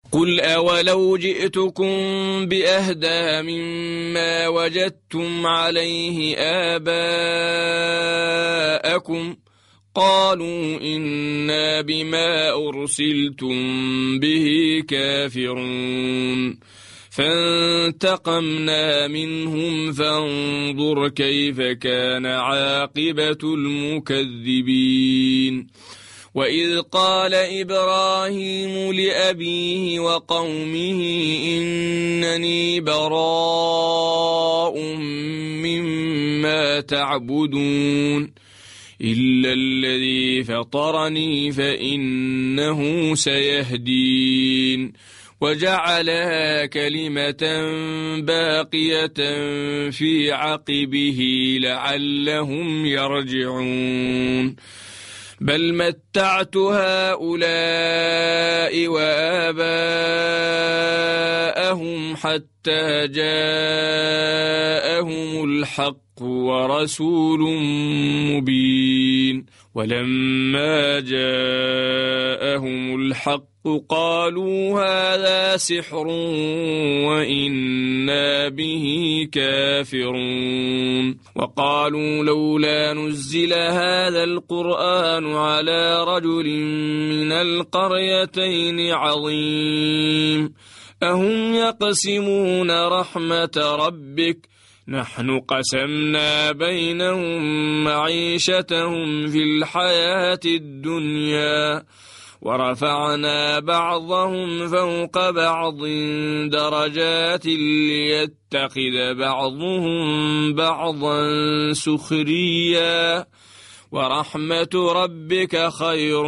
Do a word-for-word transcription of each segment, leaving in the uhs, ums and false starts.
قل أولو جئتكم بأهدى مما وجدتم عليه آباءكم قالوا إنا بما أرسلتم به كافرون فانتقمنا منهم فانظر كيف كان عاقبة المكذبين وإذ قال إبراهيم لأبيه وقومه إنني براء مما تعبدون إلا الذي فطرني فإنه سيهدين وجعلها كلمة باقية في عقبه لعلهم يرجعون بل متعت هؤلاء وآباءهم حتى جاءهم الحق ورسول مبين ولما جاءهم الحق قالوا هذا سحر وإنا به كافرون وقالوا لولا نزل هذا القرآن على رجل من القريتين عظيم أهم يقسمون رحمة ربك نحن قسمنا بينهم معيشتهم في الحياة الدنيا ورفعنا بعضهم فوق بعض درجات ليتخذ بعضهم بعضا سخريا ورحمة ربك خير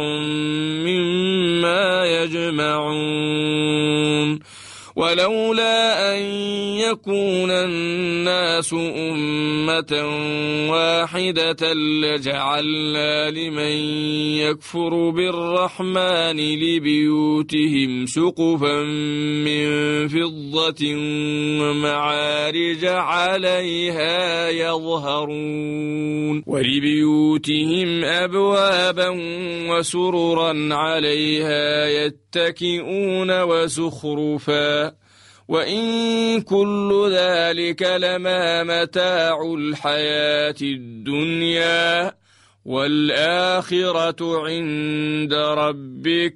مما يجمعون ولولا أن يكون الناس أمة واحدة لجعلنا لمن يكفر بالرحمن لبيوتهم سقفا من فضة ومعارج عليها يظهرون ولبيوتهم أبوابا وسررا عليها يتكئون وزخرفا وإن كل ذلك لما متاع الحياة الدنيا والآخرة عند ربك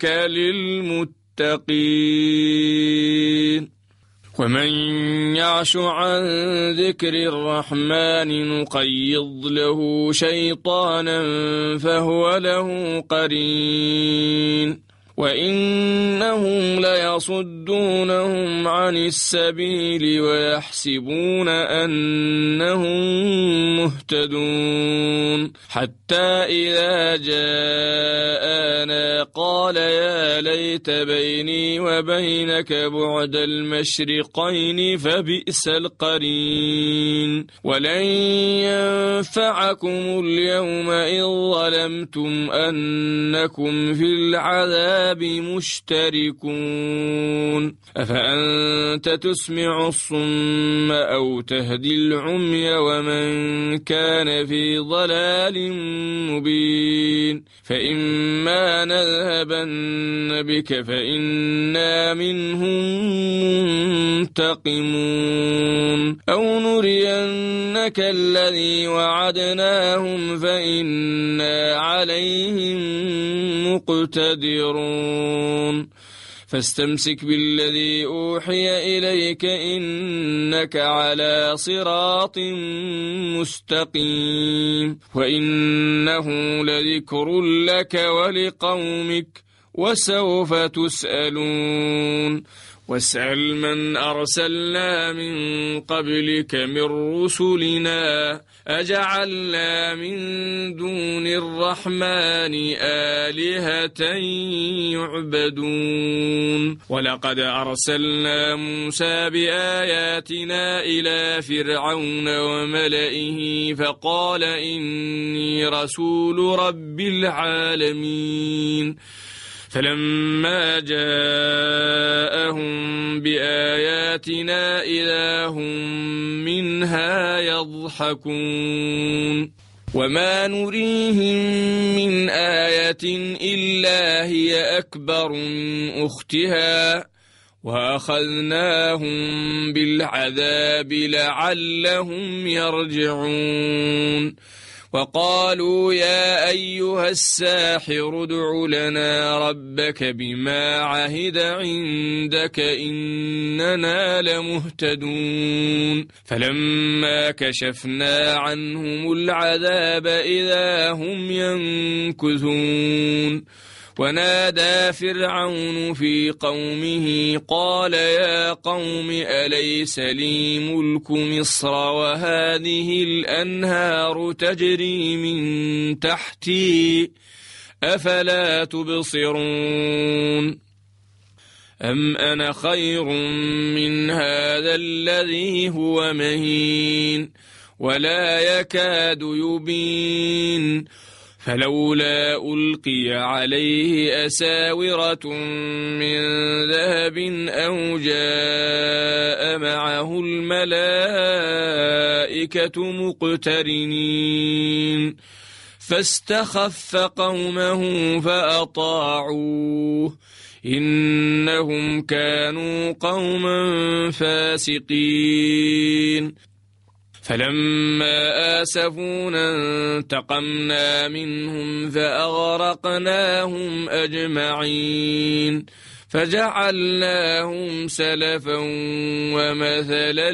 للمتقين ومن يعش عن ذكر الرحمن نقيض له شيطانا فهو له قرين وإنهم ليصدونهم عن السبيل ويحسبون أنهم مهتدون حتى إذا جاءنا قال يا ليت بيني وبينك بعد المشرقين فبئس القرين ولن ينفعكم اليوم إذ ظلمتم أنكم في العذاب مشتركون أفأنت تسمع الصم أو تهدي العمي ومن كان في ضلال مبين فإما نذهبن بك فإنا منهم منتقمون أو نرينك الذي وعدناهم فإنا عليهم مقتدرون فاستمسك بالذي أوحي إليك إنك على صراط مستقيم وإنه لذكر لك ولقومك وسوف تسألون واسأل من أرسلنا من قبلك من رسلنا أجعلنا من دون الرحمن آلهة يعبدون ولقد أرسلنا موسى بآياتنا إلى فرعون وملئه فقال إني رسول رب العالمين فلما جاءهم بآياتنا إذا هم منها يضحكون وما نريهم من آية إلا هي أكبر من أختها وأخذناهم بالعذاب لعلهم يرجعون وقالوا يا أيها الساحر ادع لنا ربك بما عهد عندك إننا لمهتدون فلما كشفنا عنهم العذاب إذا هم ينكثون ونادى فرعون في قومه قال يا قوم أليس لي ملك مصر وهذه الأنهار تجري من تحتي أفلا تبصرون أم أنا خير من هذا الذي هو مهين ولا يكاد يبين فلولا ألقي عليه أساورة من ذهب أو جاء معه الملائكة مقترنين فاستخف قومه فأطاعوه إنهم كانوا قوما فاسقين فلما آسفونا انتقمنا منهم فأغرقناهم أجمعين فجعلناهم سلفا ومثلا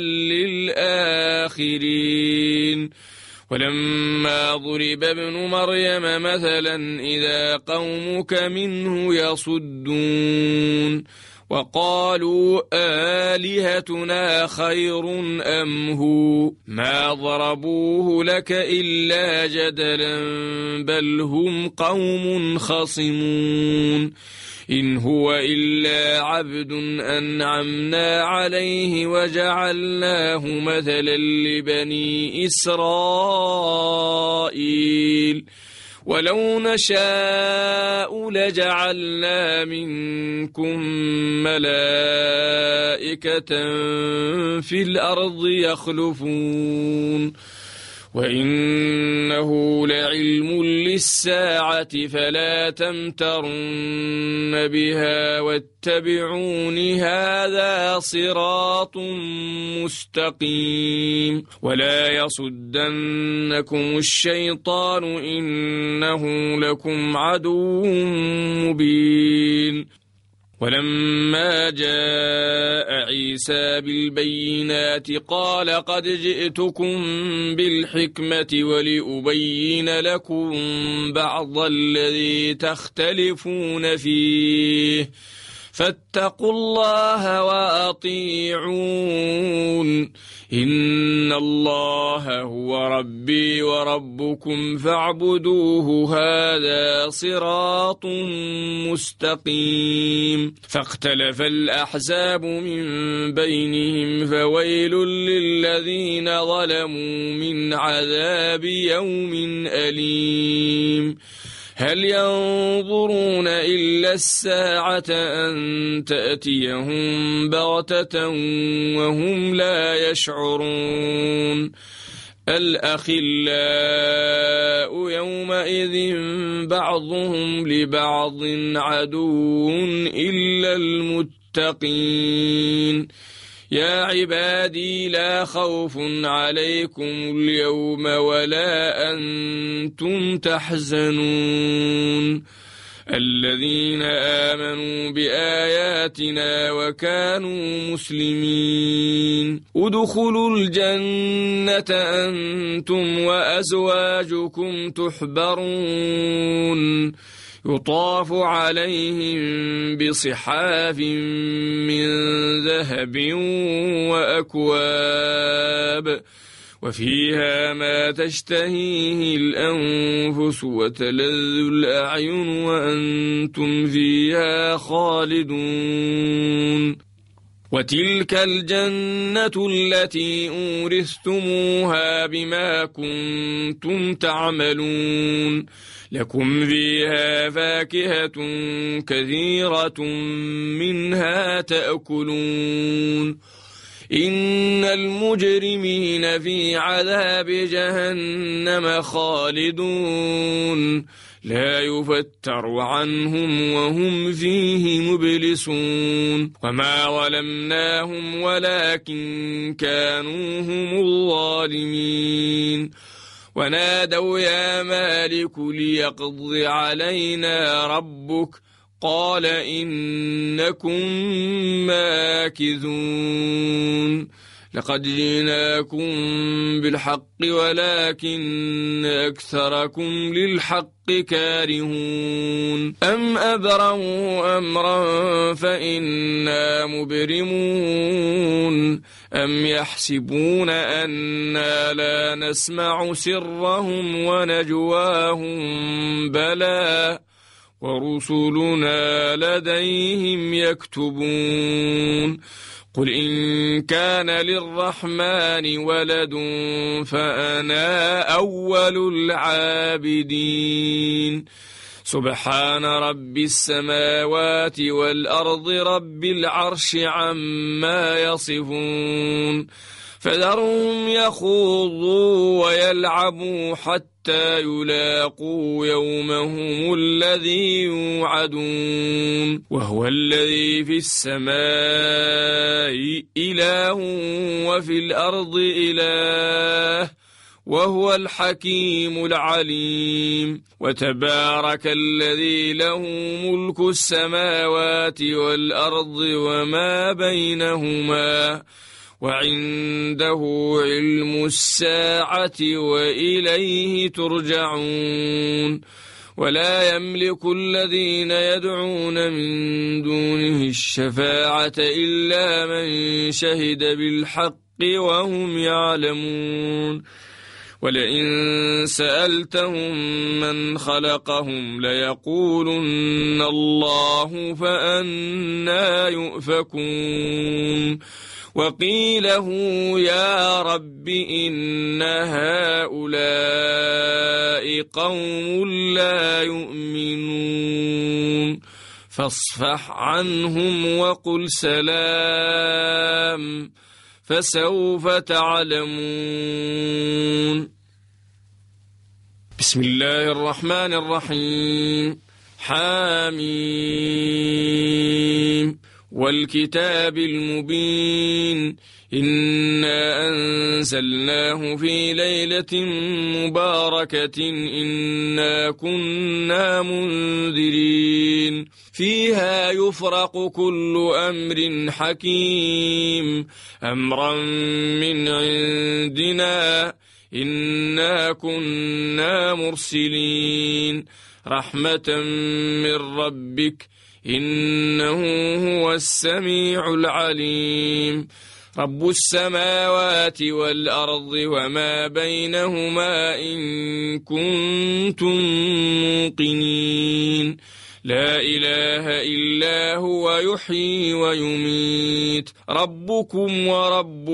للآخرين ولما ضرب ابن مريم مثلا إذا قومك منه يصدون وقالوا آلهتنا خير أم هو ما ضربوه لك إلا جدلا بل هم قوم خصمون إن هو إلا عبد أنعمنا عليه وجعلناه مثلا لبني إسرائيل ولو نشاء لجعلنا منكم ملائكة في الأرض يخلفون وإنه لعلم للساعة فلا تمترن بها واتبعون هذا صراط مستقيم ولا يصدنكم الشيطان إنه لكم عدو مبين ولما جاء عيسى بالبينات قال قد جئتكم بالحكمة ولأبين لكم بعض الذي تختلفون فيه فاتقوا الله وأطيعون إن الله هو ربي وربكم فاعبدوه هذا صراط مستقيم فاختلف الأحزاب من بينهم فويل للذين ظلموا من عذاب يوم أليم هل ينظرون إلا الساعة أن تأتيهم بغتة وهم لا يشعرون الأخلاء يومئذ بعضهم لبعض عدو إلا المتقين يا عبادي لا خوف عليكم اليوم ولا أنتم تحزنون الذين آمنوا بآياتنا وكانوا مسلمين ادخلوا الجنة أنتم وأزواجكم تحبرون يطاف عليهم بصحاف من ذهب وأكواب وفيها ما تشتهيه الأنفس وتلذ الأعين وأنتم فيها خالدون وتلك الجنة التي أورثتموها بما كنتم تعملون لكم فيها فاكهة كثيرة منها تأكلون إن المجرمين في عذاب جهنم خالدون لا يفتر عنهم وهم فيه مبلسون وما ظلمناهم ولكن كانوا هم الظالمين ونادوا يا مالك ليقض علينا ربك قال إنكم ماكثون لقد جئناكم بالحق ولكن أكثركم للحق كارهون أم أبرموا أمرا فإنا مبرمون أم يحسبون أنا لا نسمع سرهم ونجواهم بلى ورسلنا لديهم يكتبون قل إن كان للرحمن ولد فأنا أول العابدين سبحان رب السماوات والأرض رب العرش عما يصفون فذرهم يخوضوا ويلعبوا حتى يلاقوا يومهم الذي يوعدون وهو الذي في السماء إله وفي الأرض إله وهو الحكيم العليم وتبارك الذي له ملك السماوات والأرض وما بينهما وعنده علم الساعة وإليه ترجعون ولا يملك الذين يدعون من دونه الشفاعة إلا من شهد بالحق وهم يعلمون ولئن سألتهم من خلقهم ليقولن الله فأنى يؤفكون وقيله يا رب إن هؤلاء قوم لا يؤمنون فاصفح عنهم وقل سلام فسوف تعلمون بسم الله الرحمن الرحيم حاميم والكتاب المبين إنا أنزلناه في ليلة مباركة إنا كنا منذرين فيها يفرق كل أمر حكيم أمرا من عندنا إنا كنا مرسلين رحمة من ربك إنه هو السميع العليم رب السماوات والأرض وما بينهما إن كنتم موقنين لا إله إلا هو يحيي ويميت ربكم ورب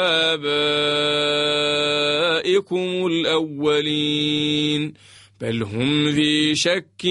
آبائكم الأولين بل هم في شك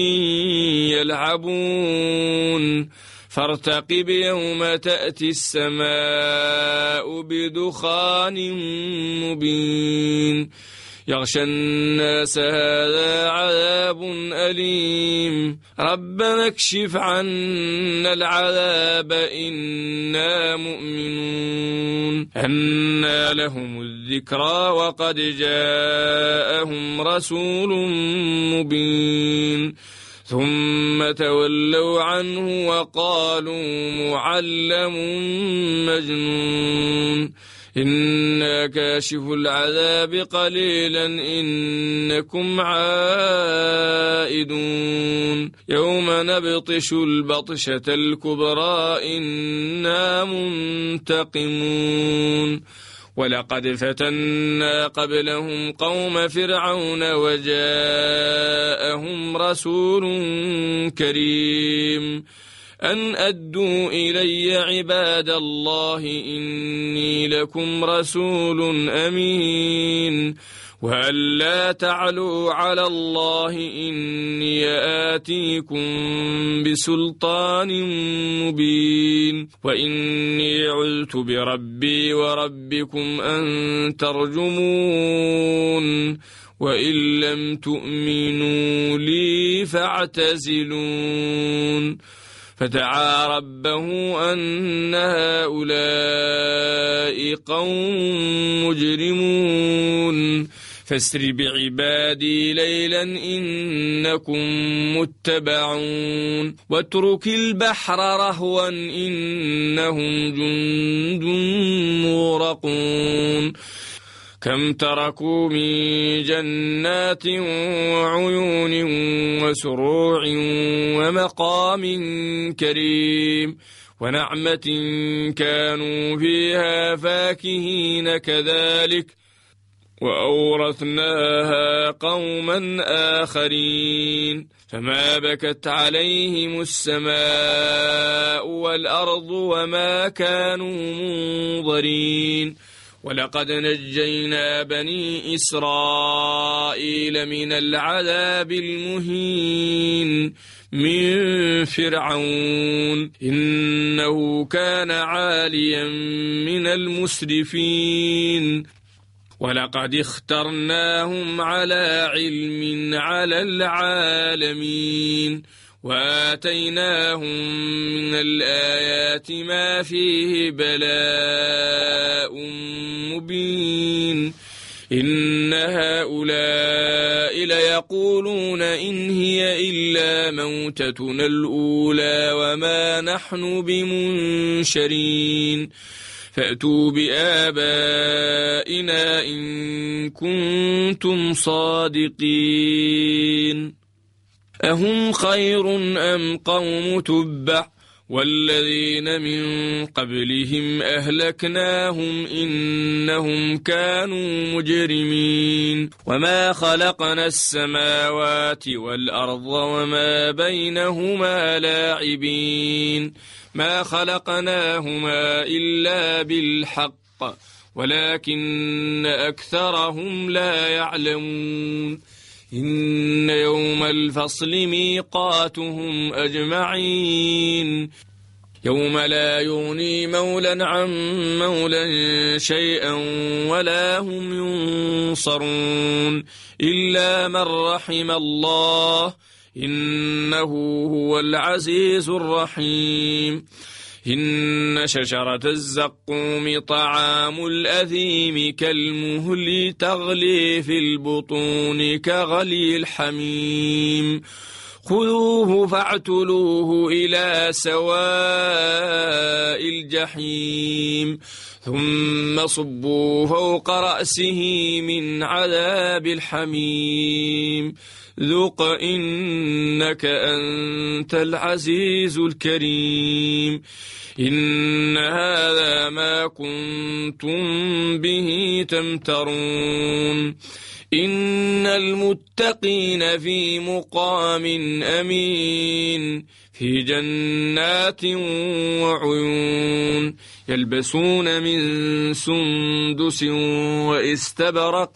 يلعبون فارتقب يوم تأتي السماء بدخان مبين يغشى الناس هذا عذاب أليم ربنا اكشف عنا العذاب إنا مؤمنون أنى لهم الذكرى وقد جاءهم رسول مبين ثم تولوا عنه وقالوا معلم مجنون إنا كاشف العذاب قليلا إنكم عائدون يوم نبطش البطشة الكبرى إنا منتقمون ولقد فتنا قبلهم قوم فرعون وجاءهم رسول كريم أن أدوا إلي عباد الله إني لكم رسول أمين وأن لا تعلوا على الله إني آتيكم بسلطان مبين وإني عذت بربي وربكم أن ترجمون وإن لم تؤمنوا لي فاعتزلون فدعا ربه أن هؤلاء قوم مجرمون فاسر بعبادي ليلا إنكم متبعون واترك البحر رهوا إنهم جند مغرقون كم تركوا من جنات وعيون وسروع ومقام كريم ونعمة كانوا فيها فاكهين كذلك وأورثناها قوما آخرين فما بكت عليهم السماء والأرض وما كانوا منظرين ولقد نجينا بني إسرائيل من العذاب المهين من فرعون إنه كان عاليا من المسرفين ولقد اخترناهم على علم على العالمين وآتيناهم من الآيات ما فيه بلاء مبين إن هؤلاء ليقولون إن هي إلا موتتنا الأولى وما نحن بمنشرين فأتوا بآبائنا إن كنتم صادقين أهم خير أم قوم تبع والذين من قبلهم أهلكناهم إنهم كانوا مجرمين وما خلقنا السماوات والأرض وما بينهما لاعبين ما خلقناهما إلا بالحق ولكن أكثرهم لا يعلمون إن يوم الفصل ميقاتهم أجمعين يوم لا يغني مولا عن مولا شيئا ولا هم ينصرون إلا من رحم الله إنه هو العزيز الرحيم إن شجرة الزقوم طعام الأثيم كالمهل تغلي في البطون كغلي الحميم خذوه فاعتلوه إلى سواء الجحيم ثم صبوا فوق رأسه من عذاب الحميم ذق إنك أنت العزيز الكريم إن هذا ما كنتم به تمترون إن المتقين في مقام أمين في جنات وعيون يلبسون من سندس واستبرق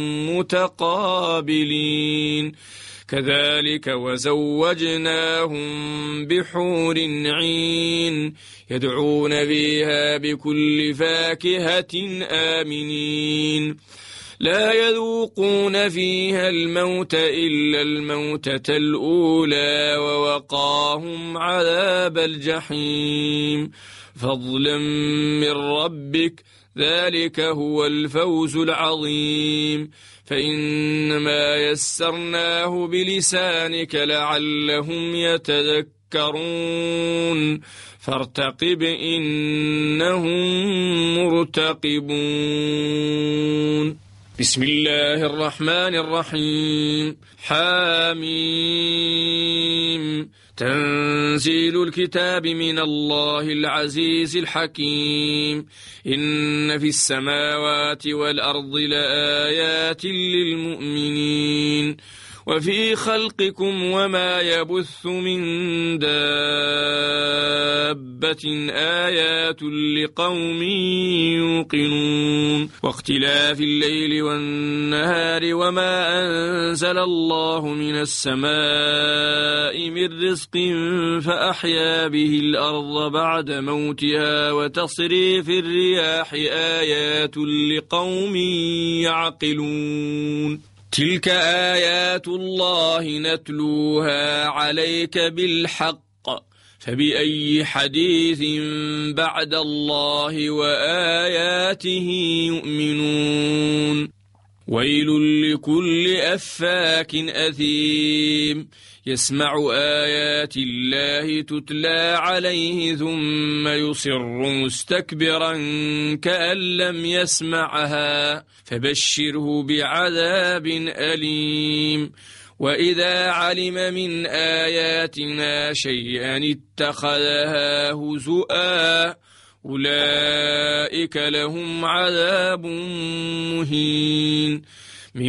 متقابلين كذلك وزوجناهم بحور عين يدعون فيها بكل فاكهة آمنين لا يذوقون فيها الموت إلا الموتة الأولى ووقاهم عذاب الجحيم فضلا من ربك ذلك هو الفوز العظيم فإنما يسرناه بلسانك لعلهم يتذكرون فارتقب إنهم مرتقبون بسم الله الرحمن الرحيم حاميم تنزيل الكتاب من الله العزيز الحكيم إن في السماوات والأرض لآيات للمؤمنين وفي خلقكم وما يبث من دابة آيات لقوم يوقنون واختلاف الليل والنهار وما أنزل الله من السماء من رزق فأحيا به الأرض بعد موتها وتصريف الرياح آيات لقوم يعقلون تلك آيات الله نتلوها عليك بالحق فبأي حديث بعد الله وآياته يؤمنون ويل لكل أفاك أثيم يسمع آيات الله تتلى عليه ثم يصر مستكبرا كأن لم يسمعها فبشره بعذاب أليم وإذا علم من آياتنا شيئا اتخذها هزؤا أولئك لهم عذاب مهين من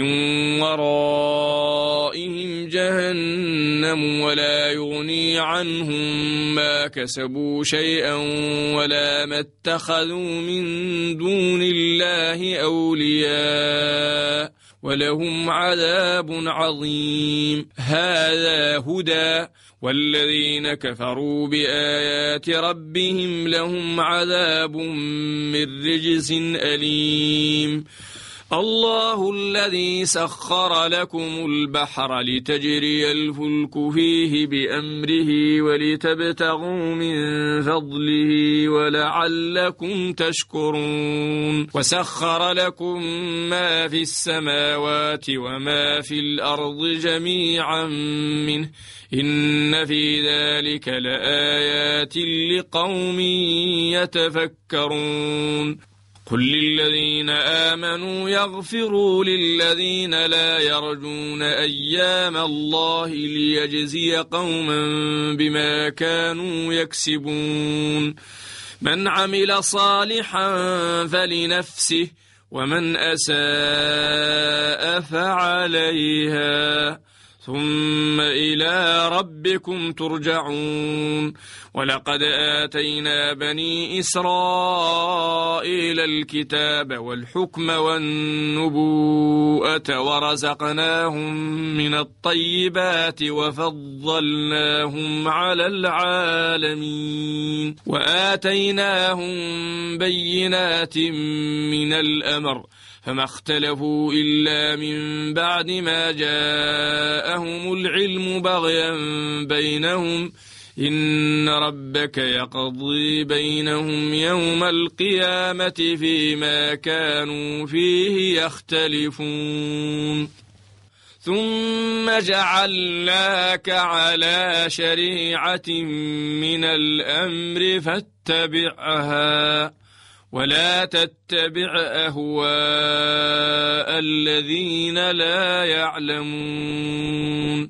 ورائهم جهنم ولا يغني عنهم ما كسبوا شيئا ولا ما اتخذوا من دون الله أولياء ولهم عذاب عظيم هذا هدى والذين كفروا بآيات ربهم لهم عذاب من رجز أليم الله الذي سخر لكم البحر لتجري الفلك فيه بأمره ولتبتغوا من فضله ولعلكم تشكرون وسخر لكم ما في السماوات وما في الأرض جميعا منه إن في ذلك لآيات لقوم يتفكرون قل للذين آمنوا يغفروا للذين لا يرجون أيام الله ليجزي قوما بما كانوا يكسبون من عمل صالحا فلنفسه ومن أساء فعليها ثم إلى ربكم ترجعون ولقد آتينا بني إسرائيل الكتاب والحكم والنبوءة ورزقناهم من الطيبات وفضلناهم على العالمين وآتيناهم بينات من الأمر فما اختلفوا إلا من بعد ما جاءهم العلم بغيا بينهم إن ربك يقضي بينهم يوم القيامة فيما كانوا فيه يختلفون ثم جعلناك على شريعة من الأمر فاتبعها ولا تتبع أهواء الذين لا يعلمون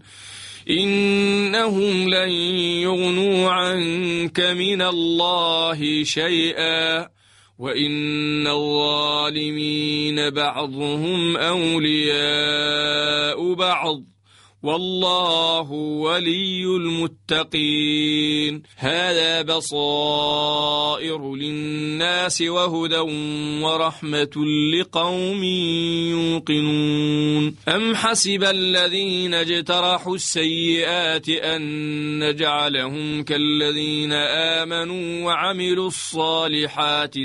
إنهم لن يغنوا عنك من الله شيئا وإن الظالمين بعضهم أولياء بعض والله ولي المتقين هذا بصائر للناس وهدى ورحمة لقوم يوقنون أم حسب الذين اجترحوا السيئات أن نجعلهم كالذين آمنوا وعملوا الصالحات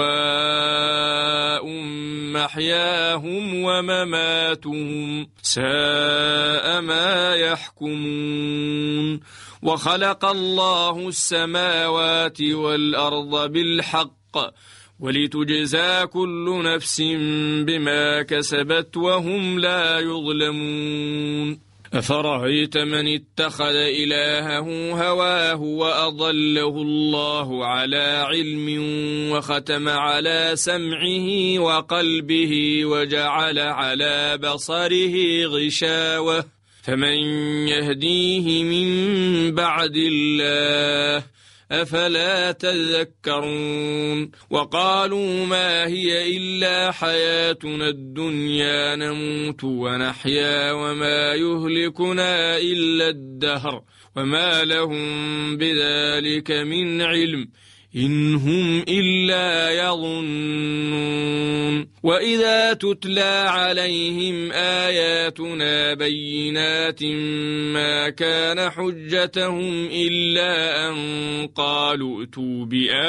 سواء محياهم ومماتهم ساء ما يحكمون وخلق الله السماوات والأرض بالحق ولتجزى كل نفس بما كسبت وهم لا يظلمون أفرأيت من اتخذ إلهه هواه وأضله الله على علم وختم على سمعه وقلبه وجعل على بصره غشاوة فمن يهديه من بعد الله أفلا تذكرون وقالوا ما هي إلا حياتنا الدنيا نموت ونحيا وما يهلكنا إلا الدهر وما لهم بذلك من علم إن هم إلا يظنون وإذا تتلى عليهم آياتنا بينات ما كان حجتهم إلا أن قالوا ائتوا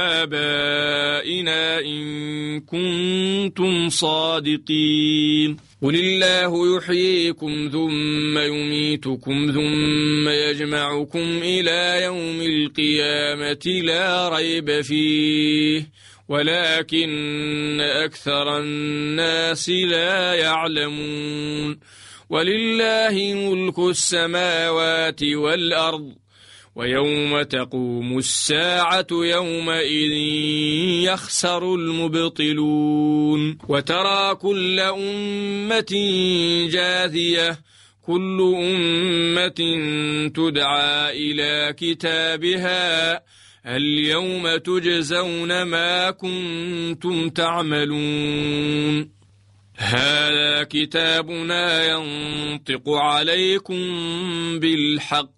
بآبائنا إن كنتم صادقين قل الله يحييكم ثم يميتكم ثم يجمعكم إلى يوم القيامة لا ريب فيه ولكن أكثر الناس لا يعلمون ولله ملك السماوات والأرض ويوم تقوم الساعة يومئذ يخسر المبطلون وترى كل أمة جاثية كل أمة تدعى إلى كتابها اليوم تجزون ما كنتم تعملون هذا كتابنا ينطق عليكم بالحق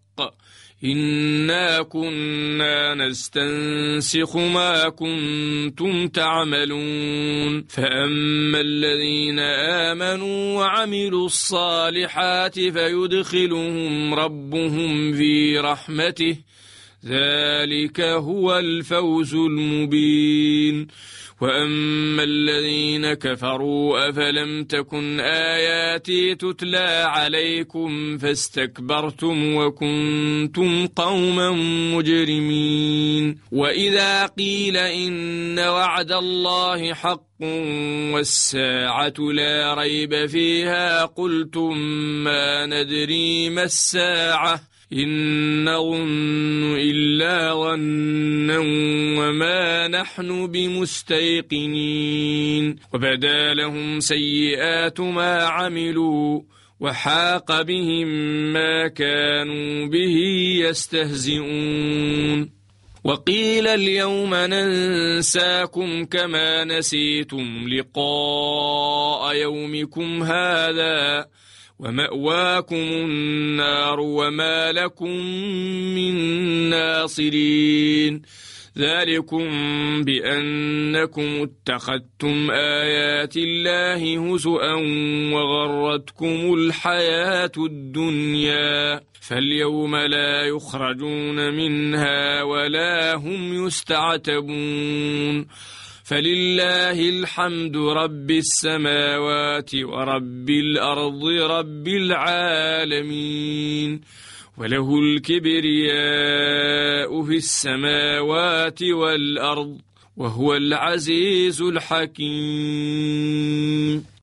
إنا كنا نستنسخ ما كنتم تعملون فأما الذين آمنوا وعملوا الصالحات فيدخلهم ربهم في رحمته ذلك هو الفوز المبين وأما الذين كفروا أفلم تكن آياتي تتلى عليكم فاستكبرتم وكنتم قوما مجرمين وإذا قيل إن وعد الله حق والساعة لا ريب فيها قلتم ما ندري ما الساعة إن نظن إلا ظنا وما نحن بمستيقنين وبدا لهم سيئات ما عملوا وحاق بهم ما كانوا به يستهزئون وقيل اليوم ننساكم كما نسيتم لقاء يومكم هذا ومأواكم النار وما لكم من ناصرين ذلكم بأنكم اتخذتم آيات الله هزؤا وغرتكم الحياة الدنيا فاليوم لا يخرجون منها ولا هم يستعتبون فلله الحمد رب السماوات ورب الأرض رب العالمين وله الكبرياء في السماوات والأرض وهو العزيز الحكيم.